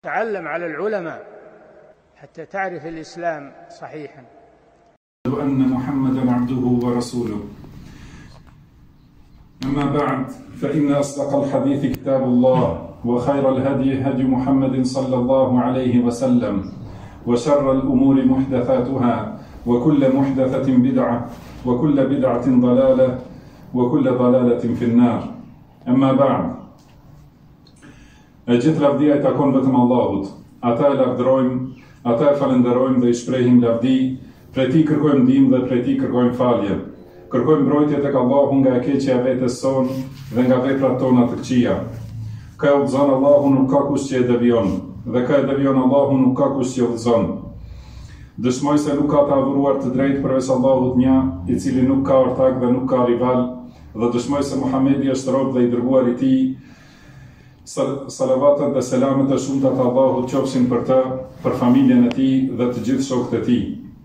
تعلم على العلماء حتى تعرف الإسلام صحيحا. أن محمدا عبده ورسوله. أما بعد، فإن أصدق الحديث كتاب الله، وخير الهدي هدي محمد صلى الله عليه وسلم، وشر الأمور محدثاتها، وكل محدثة بدعة، وكل بدعة ضلالة، وكل ضلالة في النار. أما بعد، gjithë lavdia I takon vetëm Allahut. Ata e lavdërojmë, ata e falenderojmë dhe I shprehim lavdi, prej Tij kërkojmë ndihmë dhe prej Tij kërkojmë falje. Kërkojmë mbrojtje tek Allahu nga e keqja e vetes sonë dhe nga veprat tona të këqija. Ka e udhëzon Allahu, nuk ka kush që e devion, dhe ka e devion Allahu, nuk ka kush që e udhëzon. Dëshmoj se nuk ka të adhuruar të drejtë përveç Allahut një, I cili nuk ka ortak dhe nuk ka rival, dhe dëshmoj se Muhamedi është rob dhe I dërguar I Tij. Salavatet dhe selamet e shumta të Allahut qofshin për të, për familjen e tij dhe të gjithë shokët e tij.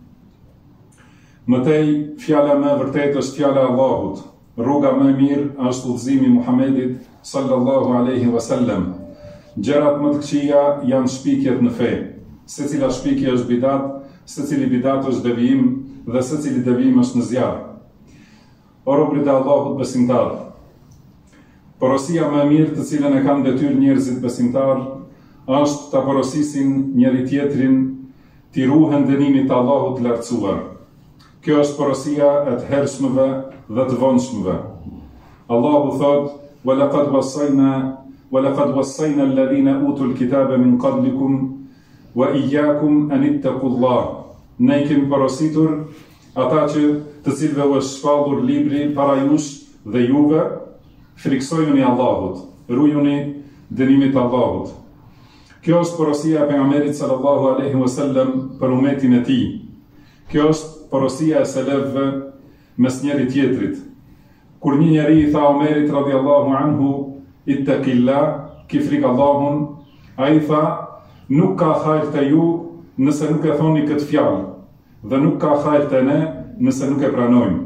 Mëtej, fjala më e vërtetë është fjala e Allahut. Rruga më e mirë është udhëzimi I Muhamedit sallallahu alaihi wasallam. Gjërat më të këqija janë shpikjet në fe. Secila shpikje është bidat, secili bidat është devijim dhe secili devijim është në zjarr. O robërit e Allahut besimtar, porosia më e mirë të cilën e kanë detyrë njerëzit besimtar është ta porosisin njëri tjetrin, t'i ruhen dënimit të Allahut të lartësuar. Kjo është porosia e të hershmëve dhe të vonshmëve. Allahu thot: "Walaqad wassayna alladhina utul kitaba min qablikum wa iyyakum an ittaqullah." Ne I kemi porositur ata të cilëve u është shpallur libri para jush dhe juve, friksojuni Allahut, rujuni dënimit të Allahut. Kjo është porosia e pejgamberit sallallahu alaihi wasallam për umetin e tij. Kjo është porosia e selefëve mes njëri tjetrit. Kur një njeri I tha Omerit radhiyallahu anhu, "Ittaqillah", ki frik Allahun, ai tha: "Nuk ka hajër te ju nëse nuk e thoni këtë fjalë, dhe nuk ka hajër te ne nëse nuk e pranojmë."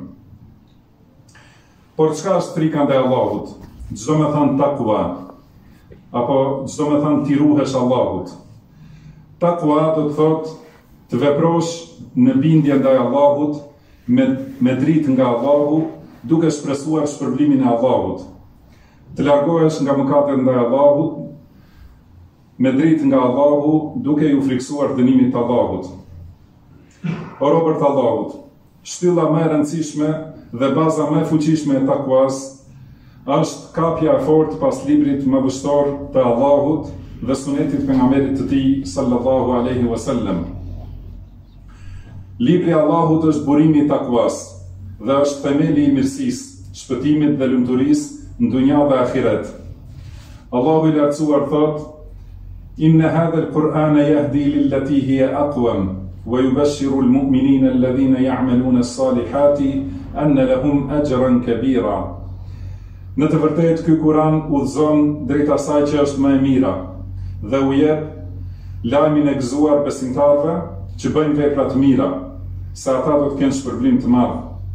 Por çka është frika ndaj Allahut? Çdo me thënë takwa, apo çdo me thënë ti ruhesh Allahut. Takwa do të thotë të veprosh në bindje ndaj Allahut, me dritë nga Allahu, duke shpresuar shpërblimin e Allahut. Të largohesh nga mëkatet ndaj Allahut, me dritë nga Allahu, duke ju friksuar dënimit të Allahut. O robërt të Allahut, shtylla më e rëndësishme dhe baza më e fuqishme e takuas është kapja e fortë pas librit më vështor të Allahut dhe sunetit pejgamberit të Tij sallallahu alaihi wasallam. Libri I Allahut është burimi I takuas dhe është themeli I mirësisë, shpëtimit dhe lumturisë në dunja dhe ahiret. Allahu I lartësuar thot: "Inna hadha al-Qur'ana yahdi lillati hiya aqwam wa yubashshiru al-mu'minina alladhina ya'maluna as-salihati anna lahum ajran kabira." Në të vërtetë ky Kur'an udhëzon drejt asaj që është më e mira dhe u jep lajmin e gëzuar besimtarëve që bëjnë vepra të mira, se ata do të kenë shpërblim të madh.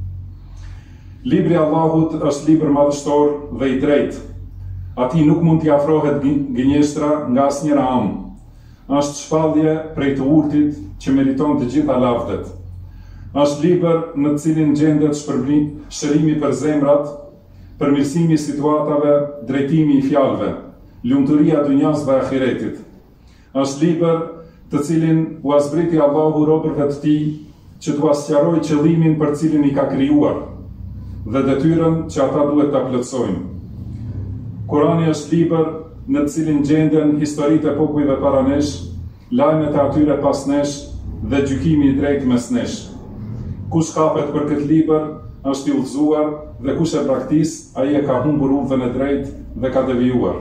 Libri I Allahut është libër madhështor dhe I drejtë. Atij nuk mund t'i afrohet gënjeshtra nga asnjëra anë. Është shpallje prej të urtit që meriton të gjitha lavdet. Është libër në të cilin gjendet shërimi për zemrat, përmirësimi I situatave, drejtimi I fjalëve, lumturia dunjas dhe ahiretit. Është libër të cilin u zbriti Allahu robërve të Tij që t'u sqarojë qëllimin për cilin I ka krijuar dhe detyrën që ata duhet ta plotësojnë. Kurani është libër në të cilin gjenden historitë e popujve para nesh, lajmet e atyre pas nesh dhe gjykimi I drejtë mes nesh. Kush kapet për këtë libër është I udhëzuar dhe kush e braktis, ai e ka humbur udhën e drejtë dhe ka devijuar.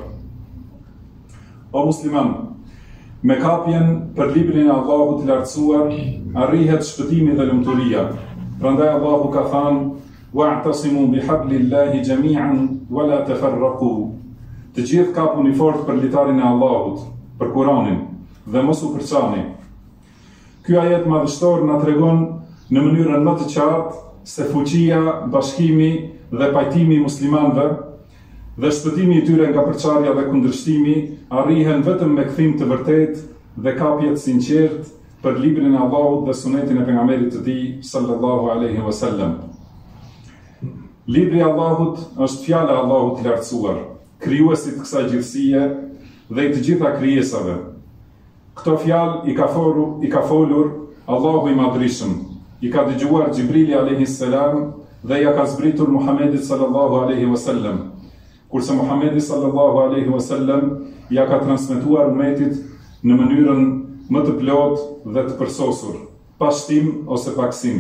O musliman, me kapjen për librin e Allahut të lartësuar, arrihet shpëtimi dhe lumturia. Prandaj Allahu ka thënë: "Wa'tasimu bihablillahi jami'an wa la tafarraqu." Të gjithë kapuni fort për litarin e Allahut, për Kur'anin, dhe mos u përçani. Ky ajet madhështor na tregon në mënyrën më të qartë se fuqia, bashkimi dhe pajtimi I muslimanëve dhe shpëtimi I tyre nga përçarja dhe kundërshtimi arrihen vetëm me kthim të vërtet dhe kapje të sinqert për librin e Allahut dhe sunetin e pejgamberit të tij sallallahu alaihi wasallam. Libri I Allahut është fjala e Allahut I lartësuar, krijuesit të kësaj gjithësie dhe I të gjitha krijesave. Këto fjalë I ka folur Allahu I Madhrishëm, I ka dëgjuar Gjibrili alayhi salam dhe ja ka zbritur Muhamedit sallallahu alaihi wasallam, kurse Muhamedi sallallahu alaihi wasallam ja ka transmetuar umetit në mënyrën më të plotë dhe të përsosur, pa shtim ose paksim.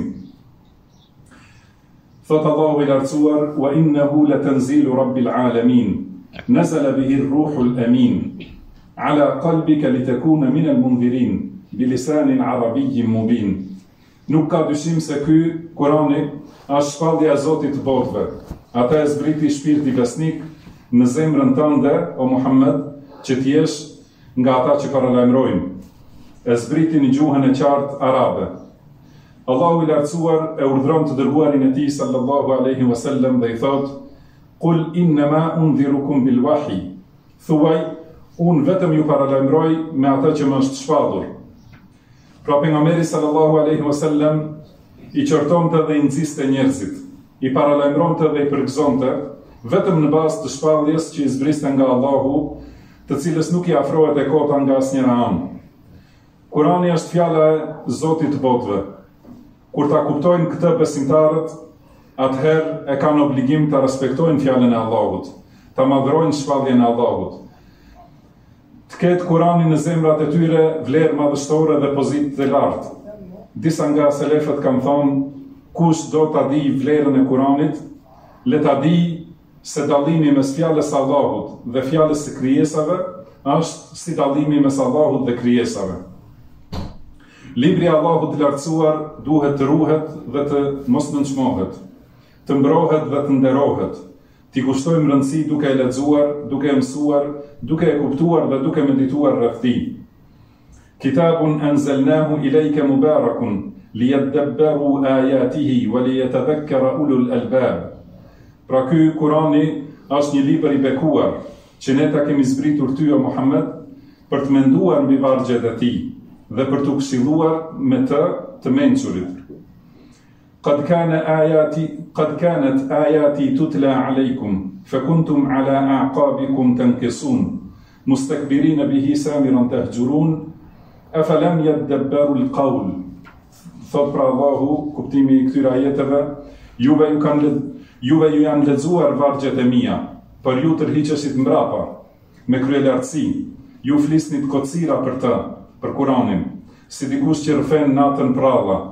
Thot Allahu I lartësuar: "Wa innahu latanzilu rabbil alamin, nazala bihi ar-ruhul amin, ala qalbika litakuna min al-mundhirin, bilisanin arabiyyin mubin." Nuk ka dyshim se ky Kurani është shpallja e Zotit të botëve. Ata e zbriti shpirti besnik në zemrën tënde, o Muhammed, që t'jesh nga ata që paralajmërojnë. E zbriti në gjuhën e qartë arabe. Allahu I lartësuar e urdhron të dërguarin e tij sallallahu alaihi wasallam dhe I thot: "Qul innama undhirukum bil wahyi." Thuaj, unë vetëm ju paralajmëroj me ata që më është shpallur. Pra pejgamberi sallallahu alaihi wasallam I qortonte dhe I nxiste njerëzit, I paralajmëronte dhe I përgëzonte vetëm në bazë të shpalljes që I zbriste nga Allahu, të cilës nuk I afrohet e kota nga asnjëra anë. Kurani është fjala e Zotit të botëve. Kur ta kuptojnë këtë besimtarët, atëherë e kanë obligim të respektojnë fjalën e Allahut, ta madhrojnë shpalljen e Allahut. Të ketë Kurani në zemrat e tyre vlerë madhështore dhe pozitë të lartë. Disa nga selefët kanë thonë, kush do ta di vlerën e Kuranit, le ta di se dallimi mes fjalës së Allahut dhe fjalës së krijesave është si dallimi mes Allahut dhe krijesave. Libri I Allahut I lartësuar duhet të ruhet dhe të mos nënçmohet, të mbrohet dhe të nderohet. T'i kushtojmë rëndësi duke e lexuar, duke e mësuar, duke e kuptuar dhe duke medituar rreth tij. Kitabun anzalnahu ilayka mubarakun liyadabbaru ayatihi wa liyatadhakkara ulul albab. Pra ky Kurani është një libër I bekuar që ne ta kemi zbritur ty o Muhammed për të menduar mbi vargjet e tij dhe për të këshilluar me të mençurit. قد كانت آياتي تتلى عليكم فكنتم على أعقابكم تنكصون مستكبرين به سامرا تهجرون أفلم يدبروا القول. Thot pra Allahu, kuptimi I këtyre ajeteve, juve ju janë lexuar vargjet e mia, por ju tërhiqeshit mbrapa me kryelartësi. Ju flisnit kocira për të, për Kuranin, si dikush që rrëfen natën pralla.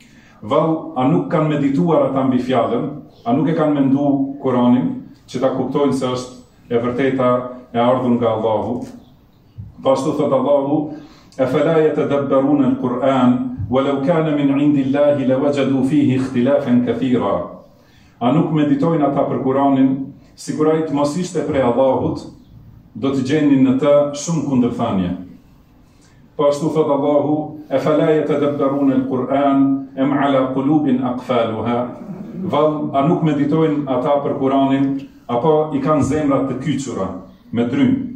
Vall, a nuk kanë medituar ata mbi fjalën, a nuk e kanë mendu Kuranin, që ta kuptojnë se është e vërteta e ardhur nga Allahu. Pashtu thot Allahu: "Afala yatadabbaruna al-Qur'an walau kana min 'indillahi lawajadu fihi ikhtilafan kathira." A nuk meditojnë ata për Kuranin, sigurisht mos ishte prej Allahut, do të gjenin në të shumë kundërthanie. Pashtu thot Allahu: "Afala yatadabbaruna al-Qur'an am 'ala qulubin aqfaluha." Vall, a nuk meditojnë ata për Kuranin, apo I kanë zemrat të kyçura me drymë.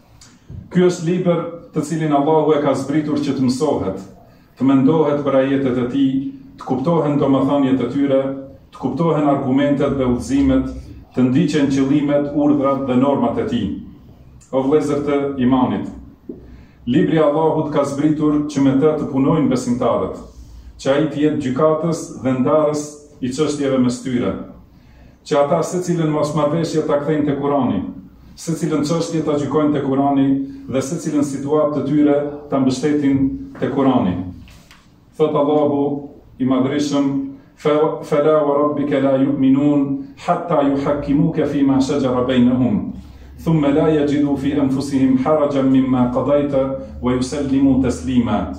Ky është libër të cilin Allahu e ka zbritur që të mësohet, të mendohet për ajetet e tij, të kuptohen domethënjet e tyre, të kuptohen argumentet dhe udhëzimet, të ndiqen qëllimet, urdhrat dhe normat e tij. O vëllezër të imanit, libri I Allahut ka zbritur që me të të punojnë besimtarët, që ai të jetë gjykatës dhe ndarës I çështjeve mes tyre, që ata secilën mosmarrveshje ta kthejnë te Kurani, secilën çështje ta gjykojnë te Kurani dhe secilën situatë të tyre ta mbështetin te Kurani. Thot Allahu I Madhrishëm: "Fala wa rabbika la yu'minun hatta yuhakkimuka fima shajara bainahum, thumma la yajidu fi anfusihim harajan mimma qadayta wa yusallimu taslima."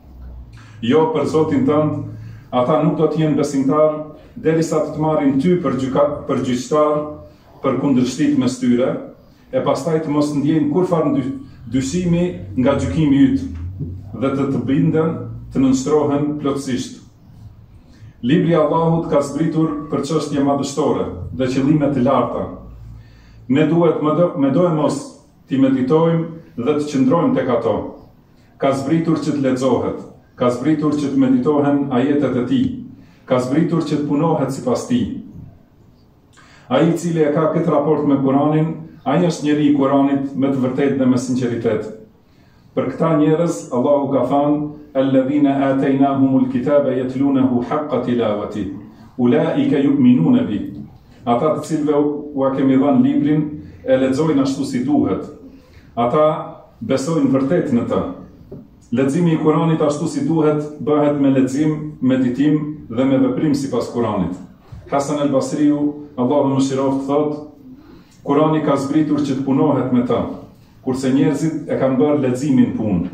Jo, për Zotin tënd, ata nuk do të jenë besimtar derisa të marrin ty për gjyqtar për kundërshtit mes tyre, e pastaj të mos ndjejnë kurfar dyshimi nga gjykimi yt dhe të binden, të nënshtrohen plotësisht. Libri I Allahut ka zbritur për çështje madhështore dhe qëllime të larta. Ne duhet me do e mos t'i meditojmë dhe të qëndrojmë tek ato. Ka zbritur që të lexohet, ka zbritur që të meditohen ajetet e tij, ka zbritur që të punohet sipas tij. Ai i cili e ka këtë raport me Kur'anin, ai është njeri i Kur'anit me të vërtetë dhe me sinqeritet. Për këta njerëz, Allahu ka thënë: "Alladhina ataynahumul kitaba yatlunahu haqqa tilawati, ulaika yu'minuna bi." Ata të cilëve u kemi dhënë librin e lexojnë ashtu si duhet. Ata besojnë vërtet në të. Leximi i Kuranit ashtu si duhet bëhet me lexim, meditim dhe me veprim sipas Kuranit. Hasan al-Basriu, Allahu mëshiroft, thotë: Kurani ka zbritur që të punohet me të, kurse njerëzit e kanë bërë leximin punë.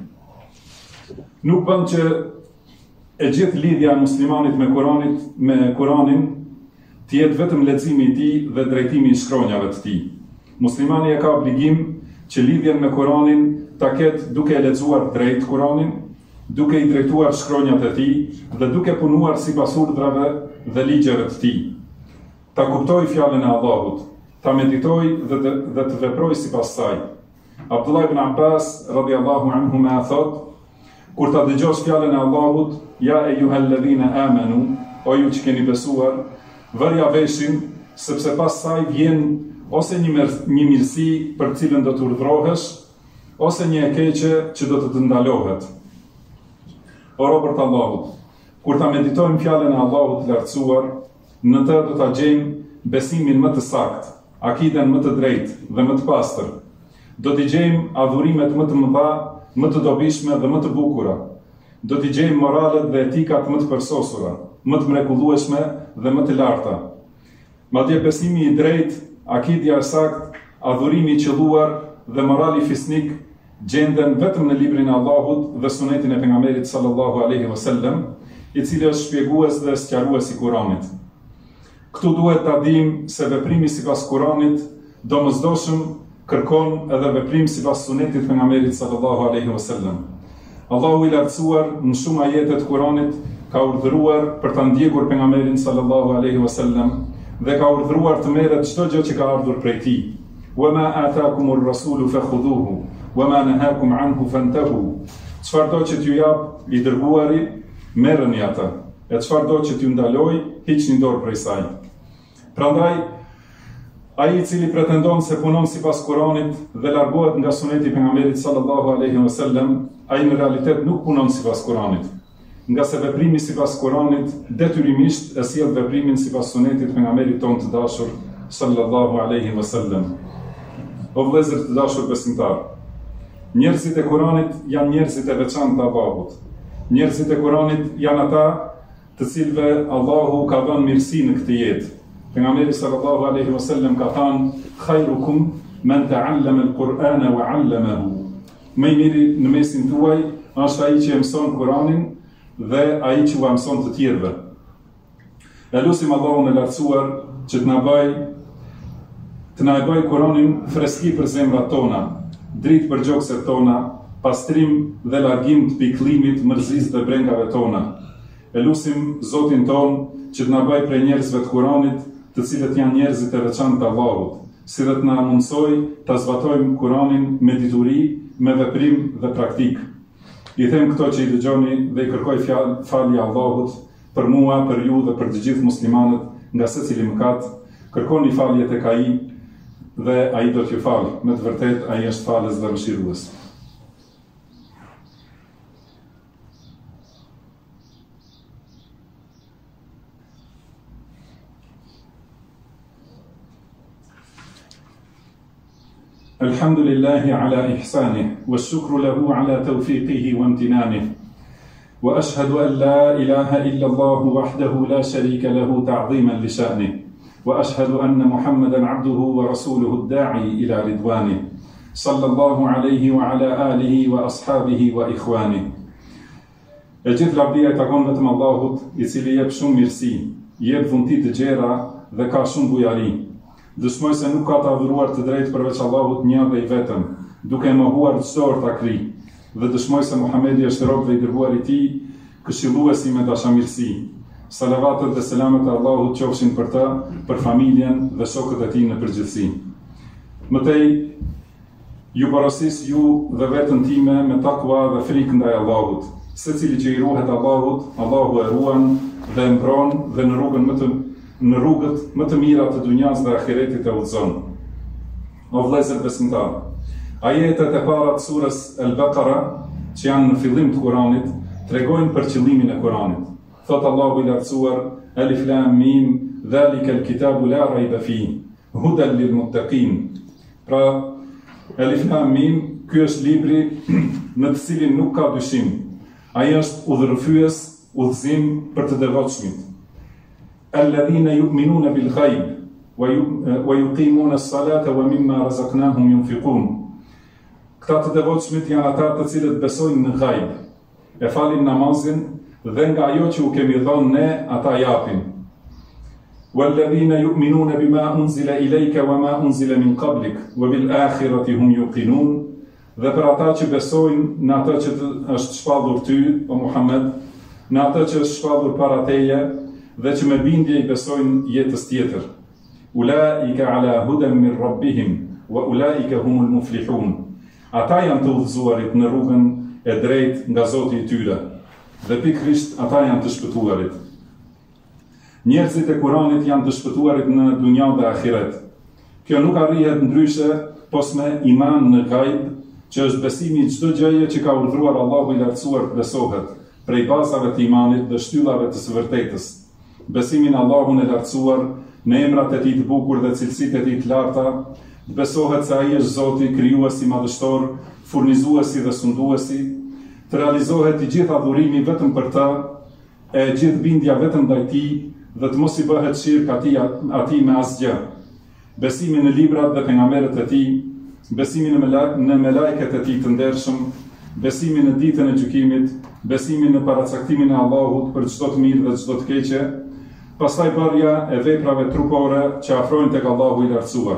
Nuk bën që e gjithë lidhja e muslimanit me Kuranin të jetë vetëm leximi i tij dhe drejtimi i shkronjave të tij. Muslimani e ka obligim që lidhjen me Kuranin ta ketë duke e lexuar drejt Kuranin, duke i drejtuar shkronjat e tij dhe duke punuar sipas urdhrave dhe ligjeve të tij. Ta kuptoj fjalën e Allahut, ta meditoj dhe të veproj sipas saj. Abdullah ibn Abbas radhiyallahu anhuma thot: kur ta dëgjosh fjalën e Allahut, ja ejuhalladhina amanu, o ju që keni besuar, vërja veshin, sepse pas saj vjen ose një mirësi për cilën do të urdhrohesh, ose një e keqe që do të ndalohet. O robërt Allahut, kur ta meditojmë fjalën e Allahut të lartësuar, në të do ta gjejmë besimin më të saktë, akiden më të drejtë dhe më të pastër. Do t'i gjejmë adhurimet më të mëdha, më të dobishme dhe më të bukura. Do t'i gjejmë moralet dhe etikat më të përsosura, më të mrekullueshme dhe më të larta. Madje besimi i drejtë, akidja e saktë, adhurimi i qelluar dhe morali fisnik gjenden vetëm në librin e Allahut dhe sunetin e pejgamberit sallallahu alaihi wasallam, i cili është shpjegues dhe sqarues i Kuranit. Këtu duhet ta dimë se veprimi sipas Kuranit domosdoshëm kërkon edhe veprim sipas sunetit të pejgamberit sallallahu alaihi wasallam. Allahu i lartësuar në shumë ajete të Kuranit ka urdhëruar për ta ndjekur pejgamberin sallallahu alaihi wasallam dhe ka urdhëruar të merret çdo gjë që ka ardhur prej tij. Wa ma ataakumur rasulu fakhudhuhu wa ma nahakum anhu fantahu. Çfarëdo që t'ju jap i dërguari, merrni atë. E çfarëdo që t'ju ndaloj, hiqni dorë prej saj. Prandaj, ai i cili pretendon se punon sipas Kuranit dhe largohet nga suneti i pejgamberit sallallahu alaihi wasallam, ai në realitet nuk punon sipas Kuranit. Nga se veprimi sipas Kuranit detyrimisht e sjell veprimin sipas sunetit të pejgamberit tonë të dashur sallallahu alaihi wasallam. O vëllezër të dashur besimtar, njerëzit e Kuranit janë njerëzit e veçantë të Allahut. Njerëzit e Kuranit janë ata të cilëve Allahu ka dhënë mirësi në këtë jetë. Pejgamberi sallallahu alaihi wasallam ka thënë: "Khairukum man ta'allama al-Qur'ana wa 'allamahu." Më i miri në mesin tuaj është ai që mëson Kur'anin dhe ai që ua mëson të tjerëve. E lutim Allahun e lartësuar që të na bëj Kur'anin freski për zemrat tona, dritë për gjokset tona, pastrim dhe largim të pikëllimit, mërzisë dhe brengave tona. E lutim Zotin ton që të na bëj prej njerëzve të Kuranit, të cilët janë njerëzit e veçantë të Allahut, si dhe të na mundsoj ta zbatojmë Kuranin me dituri, me veprim dhe praktik. I them këto që i dëgjoni dhe i kërkoj falje Allahut për mua, për ju dhe për të gjithë muslimanët nga secili mëkat. Kërkoni falje tek ai dhe ai do t'ju falë. Me të vërtetë ai është falës dhe mëshirues. الحمد لله على إحسانه والشكر له على توفيقه وامتنانه وأشهد أن لا إله إلا الله وحده لا شريك له تعظيما لشأنه وأشهد أن محمدا عبده ورسوله الداعي إلى رضوانه صلى الله عليه وعلى آله وأصحابه وإخوانه. E gjithë lavdia I takon vetëm Allahut, I cili jep shumë mirësi, jep dhunti të gjera dhe ka shumë bujari. Dëshmoj se nuk ka të adhuruar të drejtë përveç Allahut një dhe I vetëm, duke e mohuar çdo ortakri, dhe dëshmoj se Muhamedi është rob dhe I dërguar I Tij, këshilluesi me dashamirësi. Salavatet dhe selamet e Allahut qofshin për të, për familjen dhe shokët e tij në përgjithësi. Mëtej, ju parasis ju dhe vetën time me takva dhe frikë ndaj Allahut. Secili që i ruhet Allahut, Allahu e ruan dhe e mbron dhe në rrugët më të mira të dunjas dhe ahiretit e udhëzon. O vëllezër besimtar, ajetet e para të surës Al-Baqara, që janë në fillim të Kuranit, tregojnë për qëllimin e Kuranit. Thot Allahu i lartësuar, Alif Lam Mim, dhalika al-kitabu la rayba fihi, hudan lil muttaqin. Pra, Alif Lam Mim, ky është libri në të cilin nuk ka dyshim. Ai është udhërrëfyes, udhëzim për të devotshmit. Alladhina yu'minuna bil ghaib wa yuqimuna as-salata wa mimma razaqnahum yunfiqun. Këta të devotshmit janë ata të cilët besojnë në ghaib, e falin namazin dhe nga ajo që u kemi dhënë ne ata japin. Walladhina yu'minuna bima unzila ilayka wa ma unzila min qablik wa bil akhirati hum yuqinun. Dhe për ata që besojnë në atë që është shpallur ty, o Muhammed, në atë që është shpallur para teje, dhe që me bindje i besojnë jetës tjetër. Ulaika ala hudan min rabbihim wa ulaika humul muflihun. Ata janë të udhëzuarit në rrugën e drejtë nga Zoti i tyre, dhe pikërisht ata janë të shpëtuarit. Njerëzit e Kuranit janë të shpëtuarit në dunja dhe ahiret. Kjo nuk arrihet ndryshe pos me iman në ghaib, që është besimi i çdo gjëje që ka urdhëruar Allahu i lartësuar të besohet, prej bazave të imanit dhe shtyllave të së vërtetës. Besimin Allahun e lartësuar, në emrat e tij të bukur dhe cilësitë e tij të larta, të besohet se ai është Zoti, krijuesi madhështor, furnizuesi dhe sunduesi, të realizohet i gjithë adhurimi vetëm për të, e gjithë bindja vetëm ndaj tij dhe të mos i bëhet shirk atij me asgjë. Besimi në librat dhe pejgamberët e tij, besimi në melajket e tij të ndershëm, besimi në ditën e gjykimit, besimi në paracaktimin e Allahut për çdo të mirë dhe çdo të keqe, pastaj bërja e veprave trupore që afrojnë tek Allahu i lartësuar.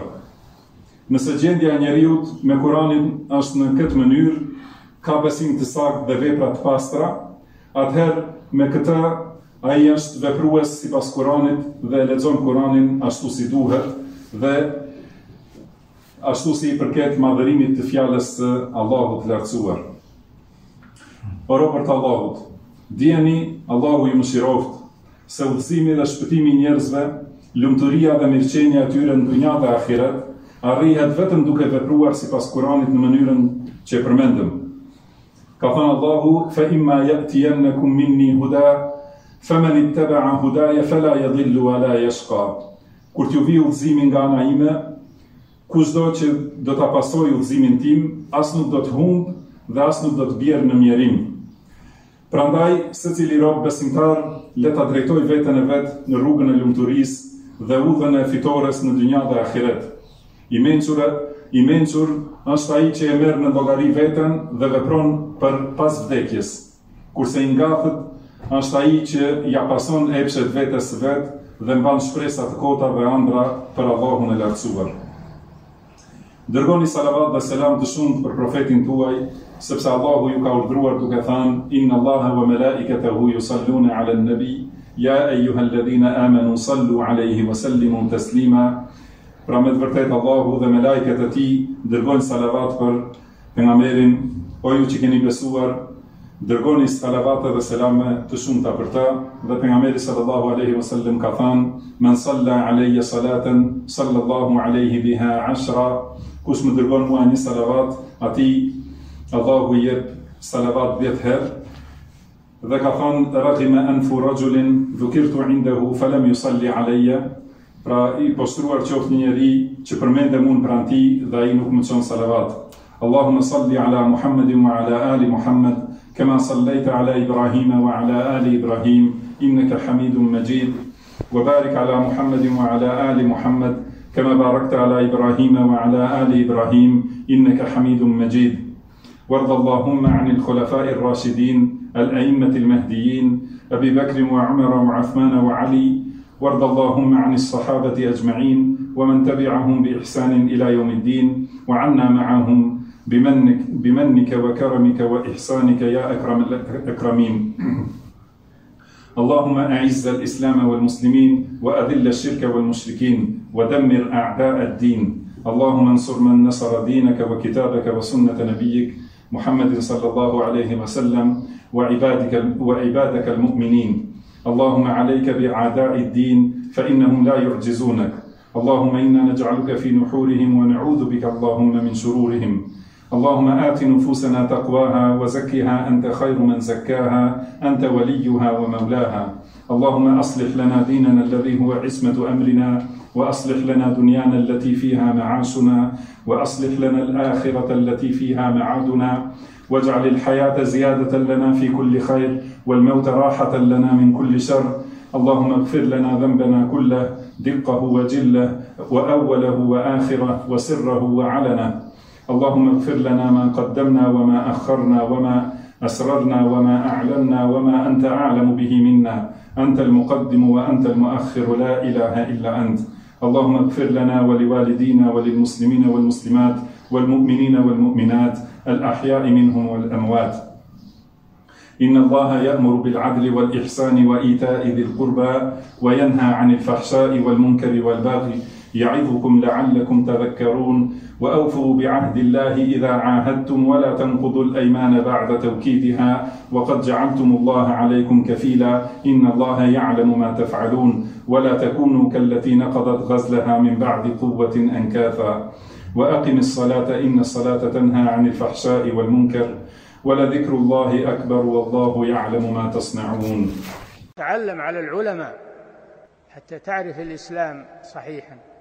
Nëse gjendja e njeriut me Kuranin është në këtë mënyrë, ka besim të saktë dhe vepra të pastra, atëherë me këtë ai është veprues sipas Kuranit dhe lexon Kuranin ashtu si duhet dhe ashtu si i përket madhërimit të fjalës së Allahut të lartësuar. O robërt të Allahut, dijeni Allahu ju mëshiroft se udhëzimi dhe shpëtimi i njerëzve, lumturia dhe mirëqenia e tyre në dunja dhe ahiret, arrihet vetëm duke vepruar sipas Kuranit në mënyrën që e përmendëm. Ka thënë Allahu, fa imma ya'tiyannakum minni huda, faman ittaba'a hudaya fala yadhillu wala yashqa. Kur t'ju vi udhëzimi nga ana ime, kushdo që do ta pasojë udhëzimin tim, as nuk do të humb dhe as nuk do të bjerë në mjerim. Prandaj, secili rob besimtar le ta drejtoj veten e vet në rrugën e lumturisë dhe udhën e fitores në dynja dhe ahiret. I mençur është ai që e merr në llogari veten dhe vepron për pas vdekjes, kurse i ngathet është ai që ja pason epshet vetes së vet dhe mban shpresa të kota dhe ëndra për Allahun e lartësuar. Dërgoni salavat dhe selam të shumt për profetin tuaj, sepse Allahu ju ka urdhëruar duke thënë: Inna Allaha wa malaikatahu yusalluna 'alan nabi, ya ayyuhalladhina amanu sallu 'alayhi wa sallimu taslima. Pra me të vërtet Allahu dhe me lajket e tij dërgojnë salavat për pejgamberin, o ju që keni besuar, dërgoni salavate dhe selame të shumta për ta, dhe pejgamberi sallallahu alaihi wasallam ka thënë: Men salla alayya salatan sallallahu alaihi biha 10. Kush më dërgon mua një salavat, atij Allahu i jep salavat 10 herë. Dhe ka thënë: Raghima anfu rajulin dhukirtu 'indahu falam yusalli alayya. Pra i postruar qoftë një njeri që përmendem unë pranë tij dhe ai nuk më çon salavat. Allahumma salli ala Muhammedin wa ala ali Muhammed, kama sallaita ala Ibrahima wa ala ali Ibrahim, innaka Hamidum Majid. Wa barik ala Muhammedin wa ala ali Muhammed, kama barakta ala Ibrahima wa ala ali Ibrahim, innaka Hamidum Majid. وارض اللهم عن الخلفاء الراشدين الأئمة المهديين أبي بكر وعمر وعثمان وعلي، وارض اللهم عن الصحابة أجمعين ومن تبعهم بإحسان إلى يوم الدين، وعنا معهم بمنك وكرمك وإحسانك يا أكرم الأكرمين. اللهم أعز الإسلام والمسلمين وأذل الشرك والمشركين ودمر أعداء الدين. اللهم انصر من نصر دينك وكتابك وسنة نبيك محمد صلى الله عليه وسلم وعبادك المؤمنين. اللهم عليك بأعداء الدين فإنهم لا يعجزونك. اللهم إنا نجعلك في نحورهم ونعوذ بك اللهم من شرورهم. اللهم آت نفوسنا تقواها وزكها أنت خير من زكاها أنت وليها ومولاها. اللهم أصلح لنا ديننا الذي هو عصمة أمرنا، وأصلح لنا دنيانا التي فيها معاشنا، وأصلح لنا الآخرة التي فيها معادنا، واجعل الحياة زيادة لنا في كل خير والموت راحة لنا من كل شر. اللهم اغفر لنا ذنبنا كله، دقه وجله وأوله وآخره وسره وعلنه. اللهم اغفر لنا ما قدمنا وما أخرنا وما أسررنا وما أعلنا وما أنت أعلم به منا. أنت المقدم وأنت المؤخر، لا إله إلا أنت. اللهم اغفر لنا ولوالدينا وللمسلمين والمسلمات والمؤمنين والمؤمنات الأحياء منهم والأموات. إن الله يأمر بالعدل والإحسان وإيتاء ذي القربى وينهى عن الفحشاء والمنكر والبغي يعظكم لعلكم تذكرون. وأوفوا بعهد الله إذا عاهدتم ولا تنقضوا الأيمان بعد توكيدها وقد جعلتم الله عليكم كفيلا إن الله يعلم ما تفعلون. ولا تكونوا كالتي نقضت غزلها من بعد قوة أنكاثا. وأقم الصلاة إن الصلاة تنهى عن الفحشاء والمنكر ولذكر الله أكبر والله يعلم ما تصنعون. تعلم على العلماء حتى تعرف الإسلام صحيحا.